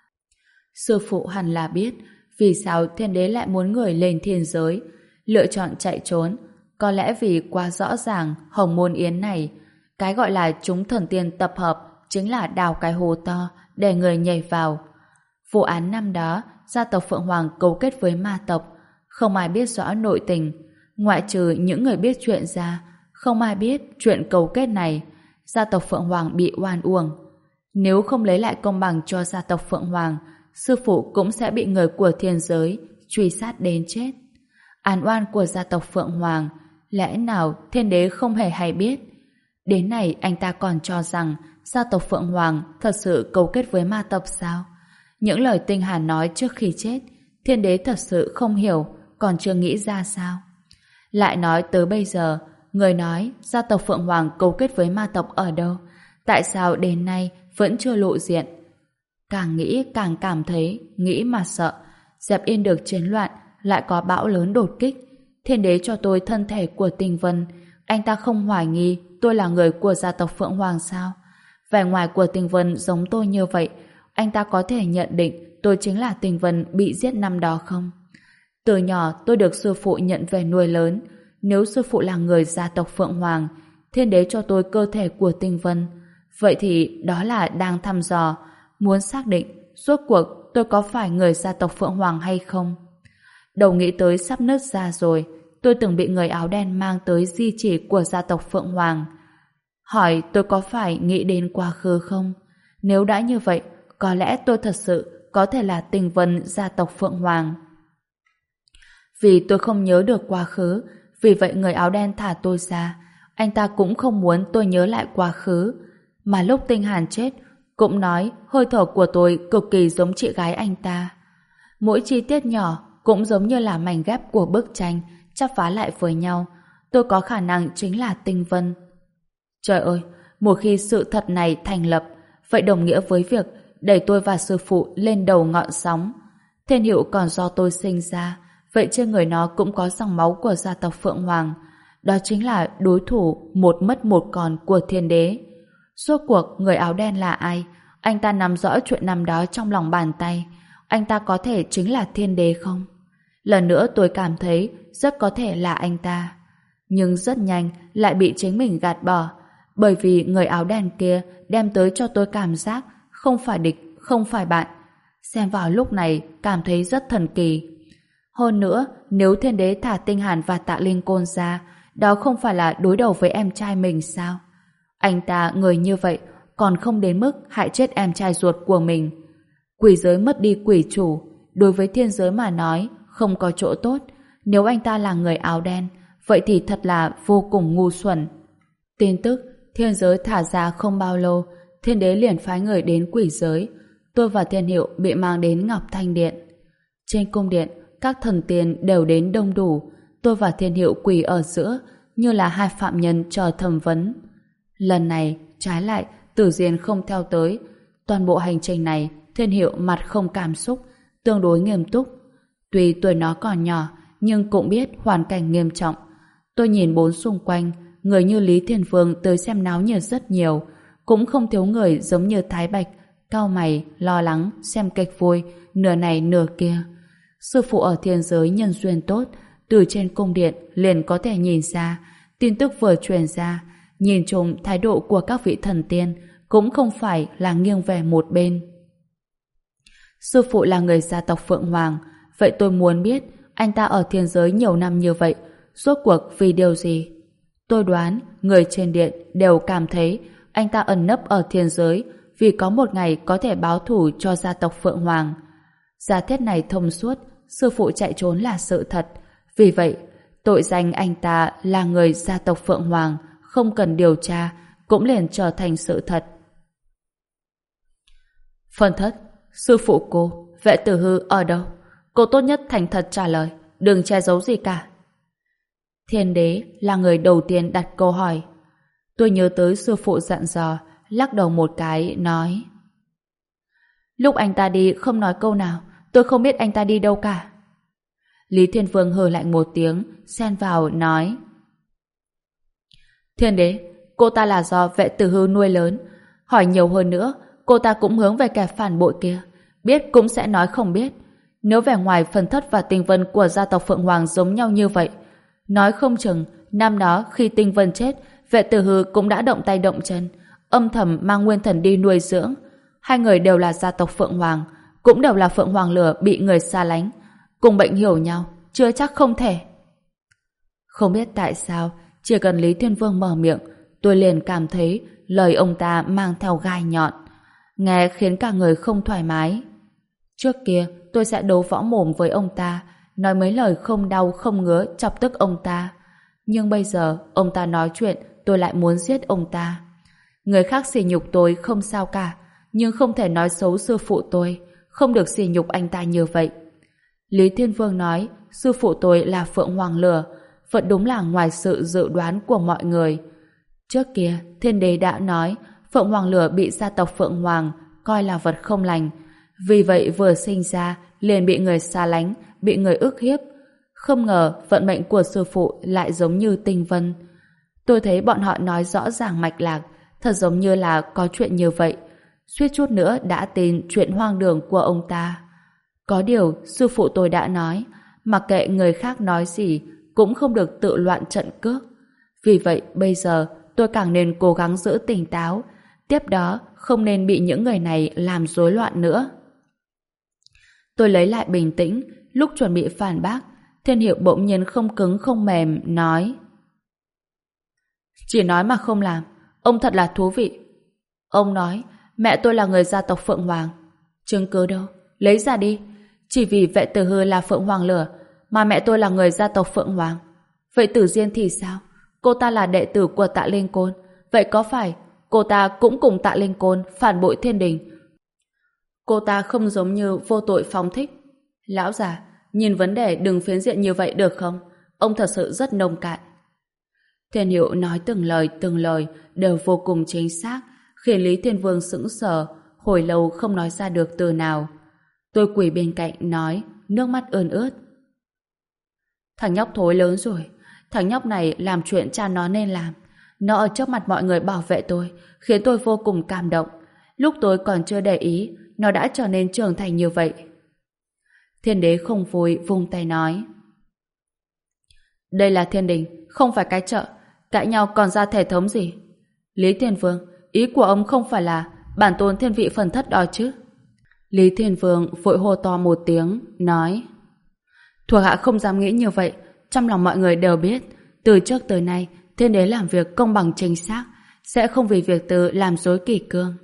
Sư phụ hẳn là biết vì sao thiên đế lại muốn người lên thiên giới, lựa chọn chạy trốn. Có lẽ vì quá rõ ràng Hồng Môn Yến này, cái gọi là chúng thần tiên tập hợp chính là đào cái hố to để người nhảy vào. Vụ án năm đó, gia tộc Phượng Hoàng cấu kết với ma tộc, không ai biết rõ nội tình. Ngoại trừ những người biết chuyện ra, không ai biết chuyện cấu kết này. Gia tộc Phượng Hoàng bị oan uổng. Nếu không lấy lại công bằng cho gia tộc Phượng Hoàng, sư phụ cũng sẽ bị người của thiên giới truy sát đến chết. Án oan của gia tộc Phượng Hoàng, lẽ nào thiên đế không hề hay biết? Đến này anh ta còn cho rằng gia tộc Phượng Hoàng thật sự cấu kết với ma tộc sao? Những lời Tinh Hàn nói trước khi chết, thiên đế thật sự không hiểu, còn chưa nghĩ ra sao? Lại nói tới bây giờ, người nói gia tộc Phượng Hoàng cấu kết với ma tộc ở đâu? Tại sao đến nay vẫn chưa lộ diện? Càng nghĩ càng cảm thấy nghĩ mà sợ. Dẹp yên được chiến loạn, lại có bão lớn đột kích. Thiên đế cho tôi thân thể của Tinh Vân, anh ta không hoài nghi tôi là người của gia tộc Phượng Hoàng sao? Vẻ ngoài của Tinh Vân giống tôi như vậy, anh ta có thể nhận định tôi chính là Tinh Vân bị giết năm đó không? Từ nhỏ tôi được sư phụ nhận về nuôi lớn. Nếu sư phụ là người gia tộc Phượng Hoàng, thiên đế cho tôi cơ thể của Tinh Vân, vậy thì đó là đang thăm dò, muốn xác định rốt cuộc tôi có phải người gia tộc Phượng Hoàng hay không. Đầu nghĩ tới sắp nứt ra rồi. Tôi từng bị người áo đen mang tới di chỉ của gia tộc Phượng Hoàng. Hỏi tôi có phải nghĩ đến quá khứ không? Nếu đã như vậy, có lẽ tôi thật sự có thể là Tinh Vân gia tộc Phượng Hoàng. Vì tôi không nhớ được quá khứ, vì vậy người áo đen thả tôi ra. Anh ta cũng không muốn tôi nhớ lại quá khứ. Mà lúc Tinh Hàn chết, cũng nói hơi thở của tôi cực kỳ giống chị gái anh ta. Mỗi chi tiết nhỏ cũng giống như là mảnh ghép của bức tranh chắp vá lại với nhau. Tôi có khả năng chính là Tinh Vân. Trời ơi, một khi sự thật này thành lập, vậy đồng nghĩa với việc đẩy tôi và sư phụ lên đầu ngọn sóng. Thiên Hiệu còn do tôi sinh ra, vậy trên người nó cũng có dòng máu của gia tộc Phượng Hoàng. Đó chính là đối thủ một mất một còn của Thiên Đế. Rốt cuộc người áo đen là ai? Anh ta nắm rõ chuyện năm đó trong lòng bàn tay. Anh ta có thể chính là Thiên Đế không? Lần nữa tôi cảm thấy rất có thể là anh ta. Nhưng rất nhanh lại bị chính mình gạt bỏ, bởi vì người áo đen kia đem tới cho tôi cảm giác không phải địch, không phải bạn. Xem vào lúc này cảm thấy rất thần kỳ. Hơn nữa, nếu Thiên Đế thả Tinh Hàn và Tạ Linh Côn ra, đó không phải là đối đầu với em trai mình sao? Anh ta người như vậy còn không đến mức hại chết em trai ruột của mình. Quỷ giới mất đi quỷ chủ, đối với thiên giới mà nói không có chỗ tốt. Nếu anh ta là người áo đen, vậy thì thật là vô cùng ngu xuẩn. Tin tức thiên giới thả ra không bao lâu, Thiên Đế liền phái người đến quỷ giới. Tôi và Thiên Hiệu bị mang đến Ngọc Thanh Điện. Trên cung điện, các thần tiên đều đến đông đủ. Tôi và Thiên Hiệu quỳ ở giữa, như là hai phạm nhân chờ thẩm vấn. Lần này, trái lại, Tử Diên không theo tới. Toàn bộ hành trình này, Thiên Hiệu mặt không cảm xúc, tương đối nghiêm túc. Tuy tuổi nó còn nhỏ, nhưng cũng biết hoàn cảnh nghiêm trọng. Tôi nhìn bốn xung quanh, người như Lý Thiên Vương tới xem náo nhiệt rất nhiều, cũng không thiếu người giống như Thái Bạch, cau mày, lo lắng, xem kịch vui, nửa này nửa kia. Sư phụ ở thiên giới nhân duyên tốt, từ trên cung điện liền có thể nhìn ra, tin tức vừa truyền ra, nhìn chung thái độ của các vị thần tiên cũng không phải là nghiêng về một bên. Sư phụ là người gia tộc Phượng Hoàng, vậy tôi muốn biết anh ta ở thiên giới nhiều năm như vậy, rốt cuộc vì điều gì? Tôi đoán người trên điện đều cảm thấy anh ta ẩn nấp ở thiên giới vì có một ngày có thể báo thù cho gia tộc Phượng Hoàng. Giả thiết này thông suốt, sư phụ chạy trốn là sự thật. Vì vậy, tội danh anh ta là người gia tộc Phượng Hoàng không cần điều tra cũng liền trở thành sự thật. Phân thất, sư phụ cô, Vệ Tử Hư ở đâu? Cô tốt nhất thành thật trả lời, đừng che giấu gì cả. Thiên Đế là người đầu tiên đặt câu hỏi. Tôi nhớ tới sư phụ dặn dò, lắc đầu một cái, nói: lúc anh ta đi không nói câu nào, tôi không biết anh ta đi đâu cả. Lý Thiên Vương hừ lạnh một tiếng, xen vào, nói: Thiên Đế, cô ta là do Vệ Tử Hư nuôi lớn. Hỏi nhiều hơn nữa, cô ta cũng hướng về kẻ phản bội kia. Biết cũng sẽ nói không biết. Nếu vẻ ngoài Phần Thất và Tinh Vân của gia tộc Phượng Hoàng giống nhau như vậy, nói không chừng năm đó khi Tinh Vân chết, Vệ Tử Hư cũng đã động tay động chân, âm thầm mang nguyên thần đi nuôi dưỡng. Hai người đều là gia tộc Phượng Hoàng, cũng đều là Phượng Hoàng lửa bị người xa lánh, cùng bệnh hiểu nhau, chưa chắc không thể. Không biết tại sao, chỉ cần Lý Thiên Vương mở miệng, tôi liền cảm thấy lời ông ta mang theo gai nhọn, nghe khiến cả người không thoải mái. Trước kia, tôi sẽ đấu võ mồm với ông ta, nói mấy lời không đau không ngứa chọc tức ông ta. Nhưng bây giờ, ông ta nói chuyện, tôi lại muốn giết ông ta. Người khác sỉ nhục tôi không sao cả, nhưng không thể nói xấu sư phụ tôi, không được sỉ nhục anh ta như vậy. Lý Thiên Vương nói, sư phụ tôi là Phượng Hoàng Lửa, vẫn đúng là ngoài sự dự đoán của mọi người. Trước kia, Thiên Đế đã nói, Phượng Hoàng Lửa bị gia tộc Phượng Hoàng coi là vật không lành, vì vậy vừa sinh ra liền bị người xa lánh, bị người ức hiếp. Không ngờ vận mệnh của sư phụ lại giống như Tinh Vân. Tôi thấy bọn họ nói rõ ràng mạch lạc, thật giống như là có chuyện như vậy. Suýt chút nữa đã tin chuyện hoang đường của ông ta. Có điều sư phụ tôi đã nói, mặc kệ người khác nói gì cũng không được tự loạn trận cước. Vì vậy bây giờ tôi càng nên cố gắng giữ tỉnh táo, tiếp đó không nên bị những người này làm rối loạn nữa. Tôi lấy lại bình tĩnh, lúc chuẩn bị phản bác, Thiên Hiệu bỗng nhiên không cứng không mềm, nói: Chỉ nói mà không làm, ông thật là thú vị. Ông nói, mẹ tôi là người gia tộc Phượng Hoàng. Chứng cứ đâu? Lấy ra đi. Chỉ vì Vệ Tử Hư là Phượng Hoàng Lửa, mà mẹ tôi là người gia tộc Phượng Hoàng. Vậy Tử Diên thì sao? Cô ta là đệ tử của Tạ Linh Côn. Vậy có phải cô ta cũng cùng Tạ Linh Côn phản bội thiên đình. Cô ta không giống như vô tội phóng thích. Lão già, nhìn vấn đề đừng phiến diện như vậy được không? Ông thật sự rất nông cạn. Thiên Hiệu nói từng lời từng lời đều vô cùng chính xác, khiến Lý Thiên Vương sững sờ, hồi lâu không nói ra được từ nào. Tôi quỳ bên cạnh nói, nước mắt ươn ướt. Thằng nhóc thối lớn rồi, thằng nhóc này làm chuyện cha nó nên làm. Nó ở trước mặt mọi người bảo vệ tôi, khiến tôi vô cùng cảm động. Lúc tôi còn chưa để ý, nó đã trở nên trưởng thành như vậy. Thiên đế không vui vung tay nói. Đây là thiên đình, không phải cái chợ. Cãi nhau còn ra thể thống gì? Lý Thiên Vương, ý của ông không phải là bản tôn thiên vị phần thất đó chứ? Lý Thiên Vương vội hô to một tiếng, nói. Thuộc hạ không dám nghĩ như vậy. Trong lòng mọi người đều biết, từ trước tới nay, thiên đế làm việc công bằng chính xác, sẽ không vì việc tư làm dối kỷ cương.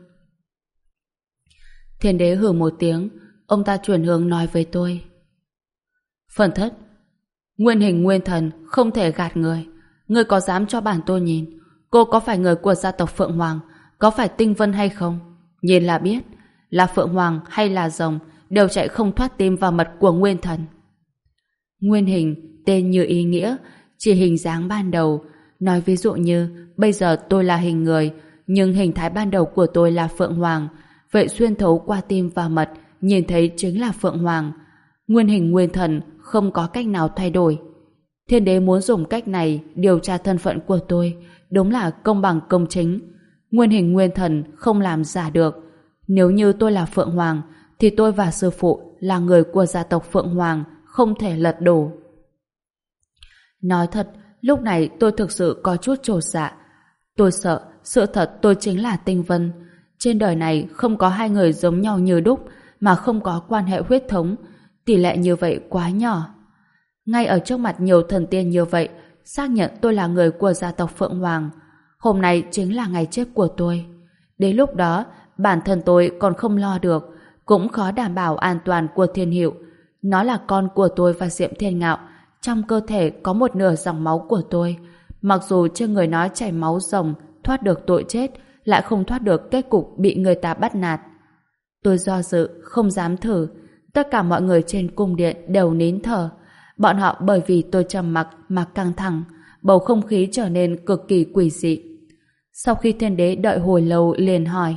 Thiên đế hừ một tiếng, ông ta chuyển hướng nói với tôi. Phần thất, nguyên hình nguyên thần không thể gạt người. Ngươi có dám cho bản tôi nhìn, cô có phải người của gia tộc Phượng Hoàng, có phải tinh vân hay không? Nhìn là biết, là Phượng Hoàng hay là rồng, đều chạy không thoát tim và mật của nguyên thần. Nguyên hình, tên như ý nghĩa, chỉ hình dáng ban đầu. Nói ví dụ như, bây giờ tôi là hình người, nhưng hình thái ban đầu của tôi là Phượng Hoàng, vậy xuyên thấu qua tim và mật, nhìn thấy chính là Phượng Hoàng. Nguyên hình nguyên thần không có cách nào thay đổi. Thiên đế muốn dùng cách này điều tra thân phận của tôi, đúng là công bằng công chính. Nguyên hình nguyên thần không làm giả được. Nếu như tôi là Phượng Hoàng, thì tôi và sư phụ là người của gia tộc Phượng Hoàng, không thể lật đổ. Nói thật, lúc này tôi thực sự có chút chột dạ. Tôi sợ sự thật tôi chính là Tinh Vân. Trên đời này không có hai người giống nhau như đúc mà không có quan hệ huyết thống. Tỷ lệ như vậy quá nhỏ. Ngay ở trước mặt nhiều thần tiên như vậy, xác nhận tôi là người của gia tộc Phượng Hoàng. Hôm nay chính là ngày chết của tôi. Đến lúc đó, bản thân tôi còn không lo được, cũng khó đảm bảo an toàn của Thiên Hiệu. Nó là con của tôi và Diệm Thiên Ngạo, trong cơ thể có một nửa dòng máu của tôi. Mặc dù trên người nó chảy máu rồng, thoát được tội chết, lại không thoát được kết cục bị người ta bắt nạt. Tôi do dự, không dám thử. Tất cả mọi người trên cung điện đều nín thở. Bọn họ bởi vì tôi trầm mặc mà căng thẳng, bầu không khí trở nên cực kỳ quỷ dị. Sau khi thiên đế đợi hồi lâu liền hỏi.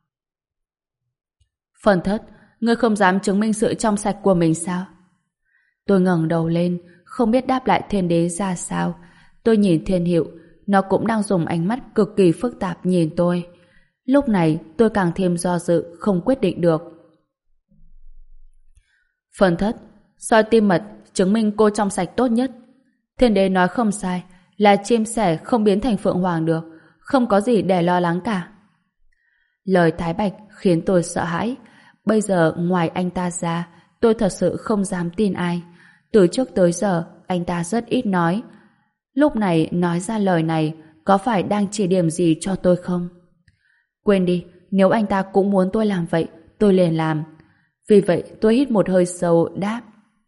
Phần thất, ngươi không dám chứng minh sự trong sạch của mình sao? Tôi ngẩng đầu lên, không biết đáp lại thiên đế ra sao. Tôi nhìn Thiên Hiệu, nó cũng đang dùng ánh mắt cực kỳ phức tạp nhìn tôi. Lúc này tôi càng thêm do dự, không quyết định được. Phần thất, soi tim mật chứng minh cô trong sạch tốt nhất. Thiên đế nói không sai, là chim sẻ không biến thành Phượng Hoàng được, không có gì để lo lắng cả. Lời Thái Bạch khiến tôi sợ hãi. Bây giờ ngoài anh ta ra, tôi thật sự không dám tin ai. Từ trước tới giờ, anh ta rất ít nói. Lúc này nói ra lời này, có phải đang chỉ điểm gì cho tôi không? Quên đi, nếu anh ta cũng muốn tôi làm vậy, tôi liền làm. Vì vậy tôi hít một hơi sâu đáp.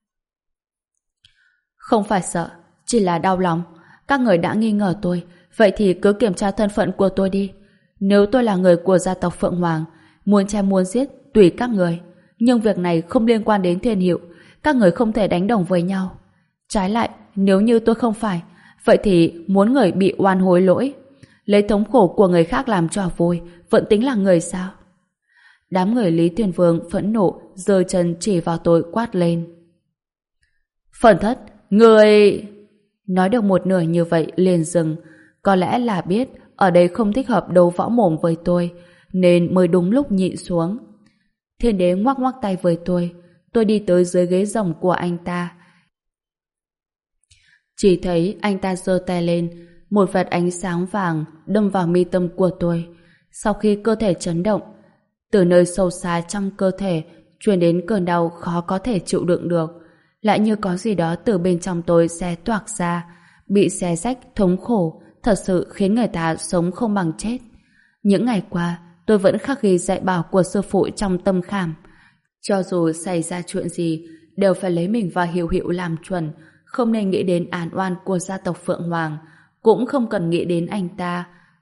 Không phải sợ, chỉ là đau lòng. Các người đã nghi ngờ tôi, vậy thì cứ kiểm tra thân phận của tôi đi. Nếu tôi là người của gia tộc Phượng Hoàng, muốn chém muốn giết, tùy các người. Nhưng việc này không liên quan đến Thiên Hiệu, các người không thể đánh đồng với nhau. Trái lại, nếu như tôi không phải, vậy thì muốn người bị oan hối lỗi, lấy thống khổ của người khác làm trò vui, vẫn tính là người sao? Đám người Lý Thiên Vương phẫn nộ, giơ chân chỉ vào tôi quát lên. Phần thất, người... Nói được một nửa như vậy liền dừng. Có lẽ là biết ở đây không thích hợp đấu võ mồm với tôi, nên mới đúng lúc nhịn xuống. Thiên đế ngoắc ngoắc tay với tôi. Tôi đi tới dưới ghế rồng của anh ta. Chỉ thấy anh ta giơ tay lên, một vệt ánh sáng vàng đâm vào mi tâm của tôi. Sau khi cơ thể chấn động, từ nơi sâu xa trong cơ thể truyền đến cơn đau khó có thể chịu đựng được, lại như có gì đó từ bên trong tôi xé toạc ra, bị xé rách thống khổ, thật sự khiến người ta sống không bằng chết. Những ngày qua, tôi vẫn khắc ghi dạy bảo của sư phụ trong tâm khảm. Cho dù xảy ra chuyện gì, đều phải lấy mình và Hiểu Hiểu làm chuẩn, không nên nghĩ đến án oan của gia tộc Phượng Hoàng, cũng không cần nghĩ đến anh ta.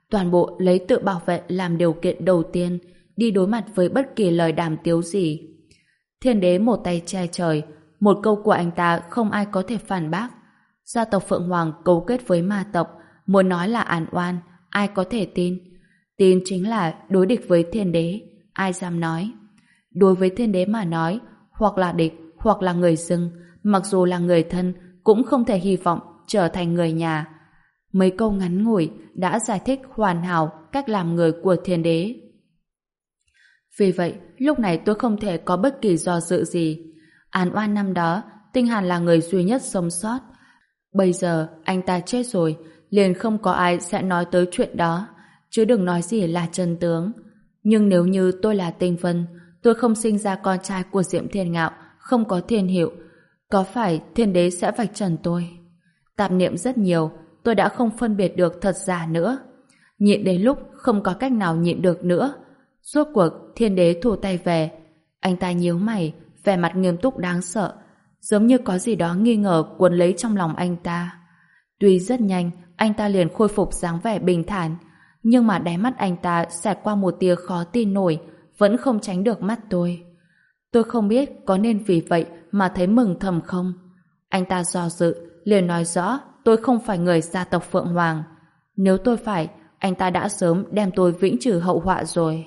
toàn bộ lấy tự bảo vệ làm điều kiện đầu tiên, đi đối mặt với bất kỳ lời đàm tiếu gì. Thiên đế một tay che trời, một câu của anh ta không ai có thể phản bác. Gia tộc Phượng Hoàng cấu kết với ma tộc, muốn nói là àn oan, ai có thể tin? Tin chính là đối địch với thiên đế, ai dám nói? Đối với thiên đế mà nói, hoặc là địch, hoặc là người dưng, mặc dù là người thân, cũng không thể hy vọng trở thành người nhà. Mấy câu ngắn ngủi đã giải thích hoàn hảo cách làm người của thiên đế. Vì vậy, lúc này tôi không thể có bất kỳ do dự gì. An oan năm đó, Tinh Hàn là người duy nhất sống sót. Bây giờ, anh ta chết rồi, liền không có ai sẽ nói tới chuyện đó, chứ đừng nói gì là chân tướng. Nhưng nếu như tôi là Tinh Vân, tôi không sinh ra con trai của Diệm Thiên Ngạo, không có thiên hiệu, có phải thiên đế sẽ vạch trần tôi? Tạp niệm rất nhiều, tôi đã không phân biệt được thật giả nữa. Nhịn đến lúc không có cách nào nhịn được nữa. Rốt cuộc thiên đế thu tay về. Anh ta nhíu mày, vẻ mặt nghiêm túc đáng sợ, giống như có gì đó nghi ngờ cuốn lấy trong lòng anh ta. Tuy rất nhanh, anh ta liền khôi phục dáng vẻ bình thản, nhưng mà đáy mắt anh ta xẹt qua một tia khó tin nổi, vẫn không tránh được mắt tôi. Tôi không biết có nên vì vậy mà thấy mừng thầm không. Anh ta do dự, liền nói rõ tôi không phải người gia tộc Phượng Hoàng. Nếu tôi phải, anh ta đã sớm đem tôi vĩnh trừ hậu họa rồi.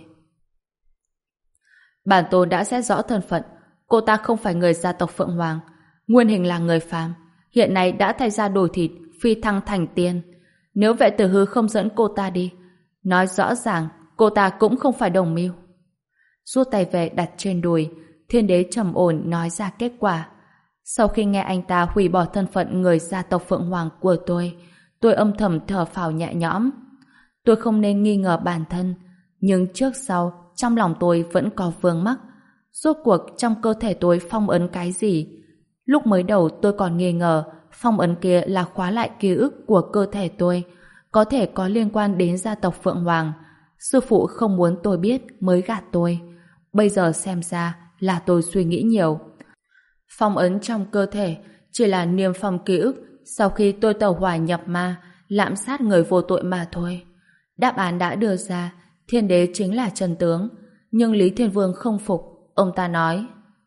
Bản tôn đã xét rõ thân phận, cô ta không phải người gia tộc Phượng Hoàng, nguyên hình là người phàm, hiện nay đã thay da đổi thịt, phi thăng thành tiên. Nếu Vệ Tử Hư không dẫn cô ta đi, nói rõ ràng cô ta cũng không phải đồng mưu. Rút tay về đặt trên đùi, thiên đế trầm ổn nói ra kết quả. Sau khi nghe anh ta hủy bỏ thân phận người gia tộc Phượng Hoàng của tôi, tôi âm thầm thở phào nhẹ nhõm. Tôi không nên nghi ngờ bản thân, nhưng trước sau trong lòng tôi vẫn có vướng mắc. Rốt cuộc trong cơ thể tôi phong ấn cái gì? Lúc mới đầu tôi còn nghi ngờ phong ấn kia là khóa lại ký ức của cơ thể tôi, có thể có liên quan đến gia tộc Phượng Hoàng. Sư phụ không muốn tôi biết mới gạt tôi. Bây giờ xem ra là tôi suy nghĩ nhiều. Phong ấn trong cơ thể chỉ là niêm phong ký ức sau khi tôi tẩu hỏa nhập ma, lạm sát người vô tội mà thôi. Đáp án đã đưa ra, thiên đế chính là chân tướng. Nhưng Lý Thiên Vương không phục. Ông ta nói: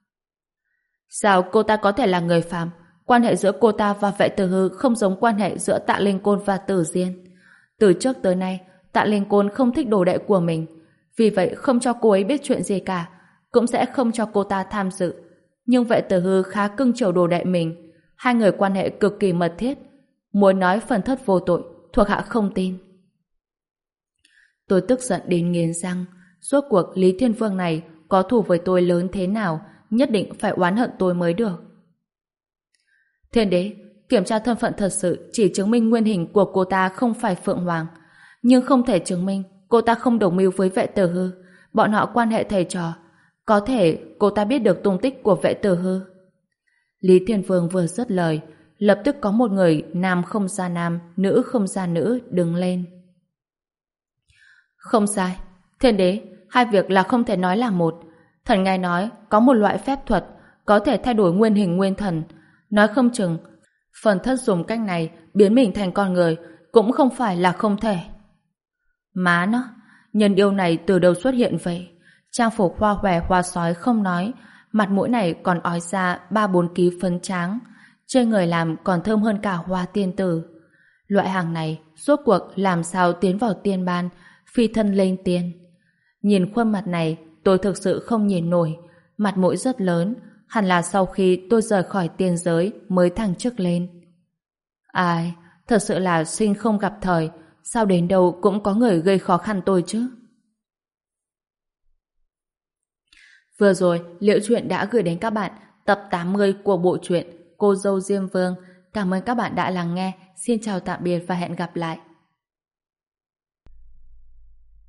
sao cô ta có thể là người phàm? Quan hệ giữa cô ta và Vệ Tử Hư không giống quan hệ giữa Tạ Linh Côn và Tử Diên. Từ trước tới nay, Tạ Linh Côn không thích đồ đệ của mình, vì vậy không cho cô ấy biết chuyện gì cả, cũng sẽ không cho cô ta tham dự. Nhưng Vệ Tử Hư khá cưng chiều đồ đệ mình, hai người quan hệ cực kỳ mật thiết. Muốn nói phần thất vô tội, thuộc hạ không tin. Tôi tức giận đến nghiến răng. Rốt cuộc Lý Thiên Vương này có thù với tôi lớn thế nào, nhất định phải oán hận tôi mới được. Thiên đế, kiểm tra thân phận thật sự chỉ chứng minh nguyên hình của cô ta không phải Phượng Hoàng, nhưng không thể chứng minh cô ta không đồng mưu với Vệ Tử Hư. Bọn họ quan hệ thầy trò, có thể cô ta biết được tung tích của Vệ Tử Hư. Lý Thiên Vương vừa dứt lời, lập tức có một người nam không ra nam, nữ không ra nữ đứng lên. Không sai, thiên đế, hai việc là không thể nói là một. Thần ngài nói có một loại phép thuật có thể thay đổi nguyên hình nguyên thần, nói không chừng phần thất dùng cách này biến mình thành con người cũng không phải là không thể. Má nó, nhân yêu này từ đâu xuất hiện vậy? Trang phục hoa hòe hoa sói không nói, mặt mũi này còn ói ra ba bốn ký phấn tráng, trên người làm còn thơm hơn cả hoa tiên tử. Loại hàng này rốt cuộc làm sao tiến vào tiên ban, phi thân lên tiên? Nhìn khuôn mặt này tôi thực sự không nhìn nổi, mặt mũi rất lớn, hẳn là sau khi tôi rời khỏi tiên giới mới thăng chức lên. Ai, thật sự là sinh không gặp thời, sao đến đâu cũng có người gây khó khăn tôi chứ? Vừa rồi, Liễu Chuyện đã gửi đến các bạn tập tám mươi của bộ truyện Cô Dâu Diêm Vương. Cảm ơn các bạn đã lắng nghe. Xin chào tạm biệt và hẹn gặp lại.